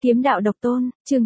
Kiếm đạo độc tôn, chương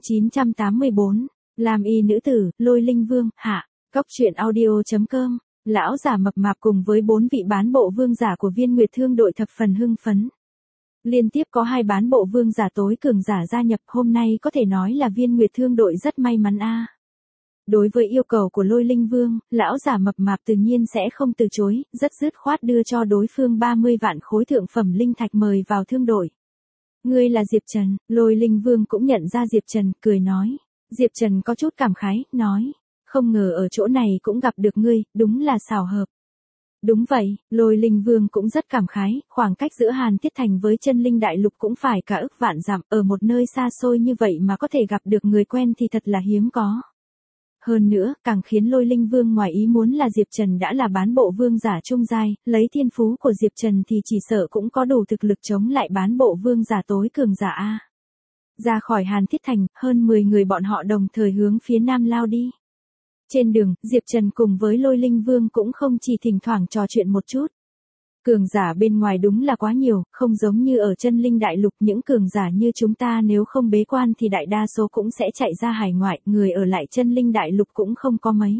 984, làm y nữ tử, Lôi Linh Vương, hạ. Cóc truyện audio.com, lão giả mập mạp cùng với 4 vị bán bộ vương giả của Viên Nguyệt Thương đội thập phần hưng phấn. Liên tiếp có 2 bán bộ vương giả tối cường giả gia nhập, hôm nay có thể nói là Viên Nguyệt Thương đội rất may mắn a. Đối với yêu cầu của Lôi Linh Vương, lão giả mập mạp tự nhiên sẽ không từ chối, rất dứt khoát đưa cho đối phương 30 vạn khối thượng phẩm linh thạch mời vào thương đội. Ngươi là Diệp Trần, Lôi Linh Vương cũng nhận ra Diệp Trần, cười nói. Diệp Trần có chút cảm khái, nói, không ngờ ở chỗ này cũng gặp được ngươi, đúng là xảo hợp. Đúng vậy, Lôi Linh Vương cũng rất cảm khái, khoảng cách giữa Hàn Thiết Thành với Chân Linh Đại Lục cũng phải cả ức vạn dặm, ở một nơi xa xôi như vậy mà có thể gặp được người quen thì thật là hiếm có. Hơn nữa, càng khiến Lôi Linh Vương ngoài ý muốn là Diệp Trần đã là bán bộ vương giả trung giai, lấy thiên phú của Diệp Trần thì chỉ sợ cũng có đủ thực lực chống lại bán bộ vương giả tối cường giả a. Ra khỏi Hàn Thiết Thành, hơn 10 người bọn họ đồng thời hướng phía nam lao đi. Trên đường, Diệp Trần cùng với Lôi Linh Vương cũng không chỉ thỉnh thoảng trò chuyện một chút. Cường giả bên ngoài đúng là quá nhiều, không giống như ở Chân Linh Đại Lục, những cường giả như chúng ta nếu không bế quan thì đại đa số cũng sẽ chạy ra hải ngoại, người ở lại Chân Linh Đại Lục cũng không có mấy.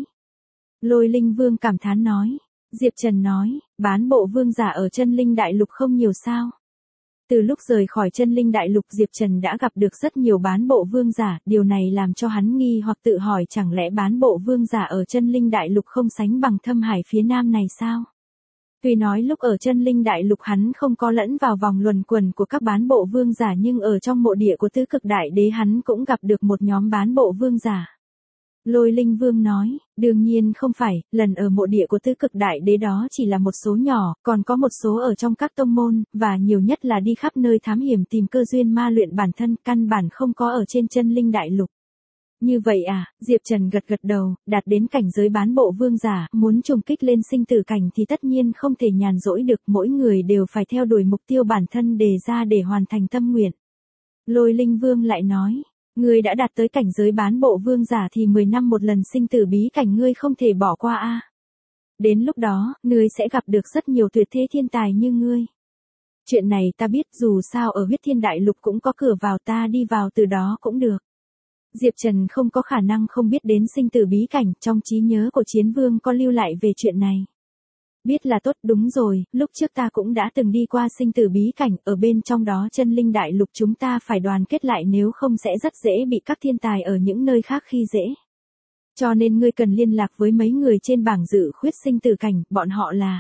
Lôi Linh Vương cảm thán nói. Diệp Trần nói, bán bộ vương giả ở Chân Linh Đại Lục không nhiều sao. Từ lúc rời khỏi Chân Linh Đại Lục, Diệp Trần đã gặp được rất nhiều bán bộ vương giả, điều này làm cho hắn nghi hoặc tự hỏi chẳng lẽ bán bộ vương giả ở Chân Linh Đại Lục không sánh bằng Thâm Hải phía nam này sao? Tuy nói lúc ở Chân Linh Đại Lục hắn không có lẫn vào vòng luẩn quẩn của các bán bộ vương giả, nhưng ở trong mộ địa của Tứ Cực Đại Đế hắn cũng gặp được một nhóm bán bộ vương giả. Lôi Linh Vương nói, đương nhiên không phải, lần ở mộ địa của Tứ Cực Đại Đế đó chỉ là một số nhỏ, còn có một số ở trong các tông môn, và nhiều nhất là đi khắp nơi thám hiểm tìm cơ duyên ma luyện bản thân, căn bản không có ở trên Chân Linh Đại Lục. Như vậy à, Diệp Trần gật gật đầu, đạt đến cảnh giới bán bộ vương giả, muốn trùng kích lên sinh tử cảnh thì tất nhiên không thể nhàn rỗi được, mỗi người đều phải theo đuổi mục tiêu bản thân đề ra để hoàn thành tâm nguyện. Lôi Linh Vương lại nói, ngươi đã đạt tới cảnh giới bán bộ vương giả thì 10 năm một lần sinh tử bí cảnh ngươi không thể bỏ qua a. Đến lúc đó, ngươi sẽ gặp được rất nhiều tuyệt thế thiên tài như ngươi. Chuyện này ta biết, dù sao ở Huyết Thiên Đại Lục cũng có cửa vào, ta đi vào từ đó cũng được. Diệp Trần không có khả năng không biết đến sinh tử bí cảnh, trong trí nhớ của Chiến Vương có lưu lại về chuyện này. Biết là tốt, đúng rồi, lúc trước ta cũng đã từng đi qua sinh tử bí cảnh, ở bên trong đó Chân Linh Đại Lục chúng ta phải đoàn kết lại, nếu không sẽ rất dễ bị các thiên tài ở những nơi khác khi dễ. Cho nên ngươi cần liên lạc với mấy người trên bảng dự khuyết sinh tử cảnh, bọn họ là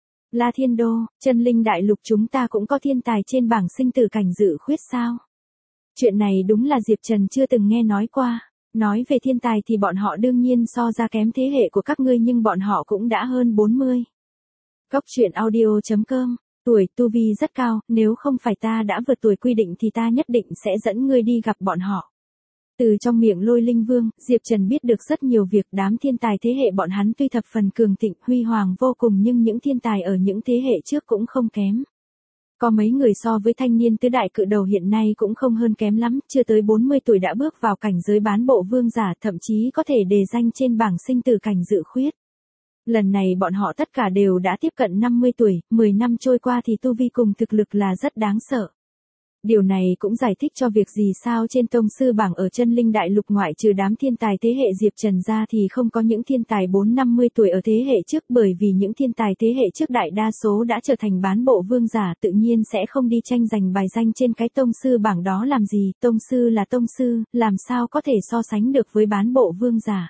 La Thiên Đô. Chân Linh Đại Lục chúng ta cũng có thiên tài trên bảng sinh tử cảnh dự khuyết sao? Chuyện này đúng là Diệp Trần chưa từng nghe nói qua. Nói về thiên tài thì bọn họ đương nhiên so ra kém thế hệ của các ngươi, nhưng bọn họ cũng đã hơn 40. Cóc truyện audio.com, tuổi tu vi rất cao, nếu không phải ta đã vượt tuổi quy định thì ta nhất định sẽ dẫn ngươi đi gặp bọn họ. Từ trong miệng Lôi Linh Vương, Diệp Trần biết được rất nhiều việc, đám thiên tài thế hệ bọn hắn tuy thập phần cường thịnh, huy hoàng vô cùng, nhưng những thiên tài ở những thế hệ trước cũng không kém. Có mấy người so với thanh niên tứ đại cự đầu hiện nay cũng không hơn kém lắm, chưa tới 40 tuổi đã bước vào cảnh giới bán bộ vương giả, thậm chí có thể đề danh trên bảng sinh tử cảnh dự khuyết. Lần này bọn họ tất cả đều đã tiếp cận 50 tuổi, 10 năm trôi qua thì tu vi cùng thực lực là rất đáng sợ. Điều này cũng giải thích cho việc gì sao trên tông sư bảng ở Chân Linh Đại Lục ngoại trừ đám thiên tài thế hệ Diệp Trần ra thì không có những thiên tài 4-50 tuổi ở thế hệ trước, bởi vì những thiên tài thế hệ trước đại đa số đã trở thành bán bộ vương giả, tự nhiên sẽ không đi tranh giành bài danh trên cái tông sư bảng đó làm gì, tông sư là tông sư, làm sao có thể so sánh được với bán bộ vương giả.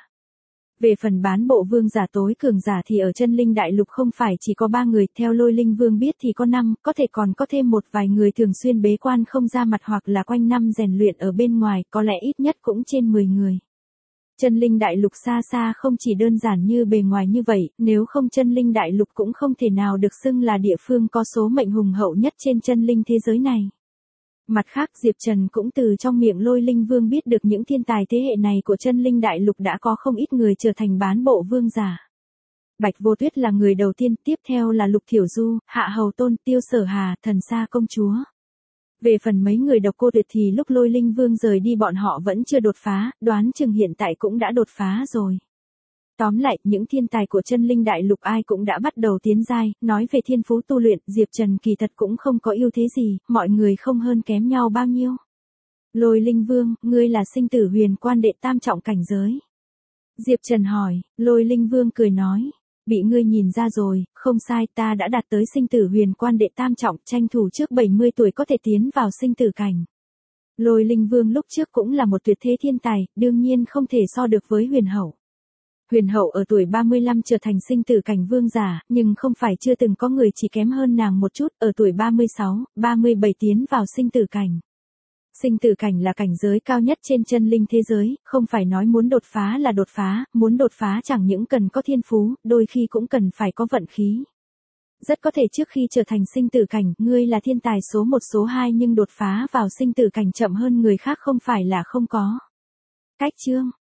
Về phần bán bộ vương giả tối cường giả thì ở Chân Linh Đại Lục không phải chỉ có 3 người, theo Lôi Linh Vương biết thì có 5, có thể còn có thêm một vài người thường xuyên bế quan không ra mặt hoặc là quanh năm rèn luyện ở bên ngoài, có lẽ ít nhất cũng trên 10 người. Chân Linh Đại Lục xa xa không chỉ đơn giản như bề ngoài như vậy, nếu không Chân Linh Đại Lục cũng không thể nào được xưng là địa phương có số mệnh hùng hậu nhất trên chân linh thế giới này. Mặt khác, Diệp Trần cũng từ trong miệng Lôi Linh Vương biết được những thiên tài thế hệ này của Chân Linh Đại Lục đã có không ít người trở thành bán bộ vương giả. Bạch Vô Tuyết là người đầu tiên, tiếp theo là Lục Thiểu Du, Hạ Hầu Tôn, Tiêu Sở Hà, Thần Sa Công Chúa. Về phần mấy người Độc Cô Tuyệt thì lúc Lôi Linh Vương rời đi bọn họ vẫn chưa đột phá, đoán chừng hiện tại cũng đã đột phá rồi. Tóm lại, những thiên tài của Chân Linh Đại Lục ai cũng đã bắt đầu tiến giai, nói về thiên phú tu luyện, Diệp Trần kỳ thật cũng không có ưu thế gì, mọi người không hơn kém nhau bao nhiêu. Lôi Linh Vương, ngươi là sinh tử huyền quan đệ tam trọng cảnh giới. Diệp Trần hỏi, Lôi Linh Vương cười nói, bị ngươi nhìn ra rồi, không sai, ta đã đạt tới sinh tử huyền quan đệ tam trọng, tranh thủ trước 70 tuổi có thể tiến vào sinh tử cảnh. Lôi Linh Vương lúc trước cũng là một tuyệt thế thiên tài, đương nhiên không thể so được với huyền hậu. Huyền hậu ở tuổi 35 trở thành sinh tử cảnh vương giả, nhưng không phải chưa từng có người chỉ kém hơn nàng một chút, ở tuổi 36, 37 tiến vào sinh tử cảnh. Sinh tử cảnh là cảnh giới cao nhất trên chân linh thế giới, không phải nói muốn đột phá là đột phá, muốn đột phá chẳng những cần có thiên phú, đôi khi cũng cần phải có vận khí. Rất có thể trước khi trở thành sinh tử cảnh, ngươi là thiên tài số 1 số 2 nhưng đột phá vào sinh tử cảnh chậm hơn người khác không phải là không có. Cách chương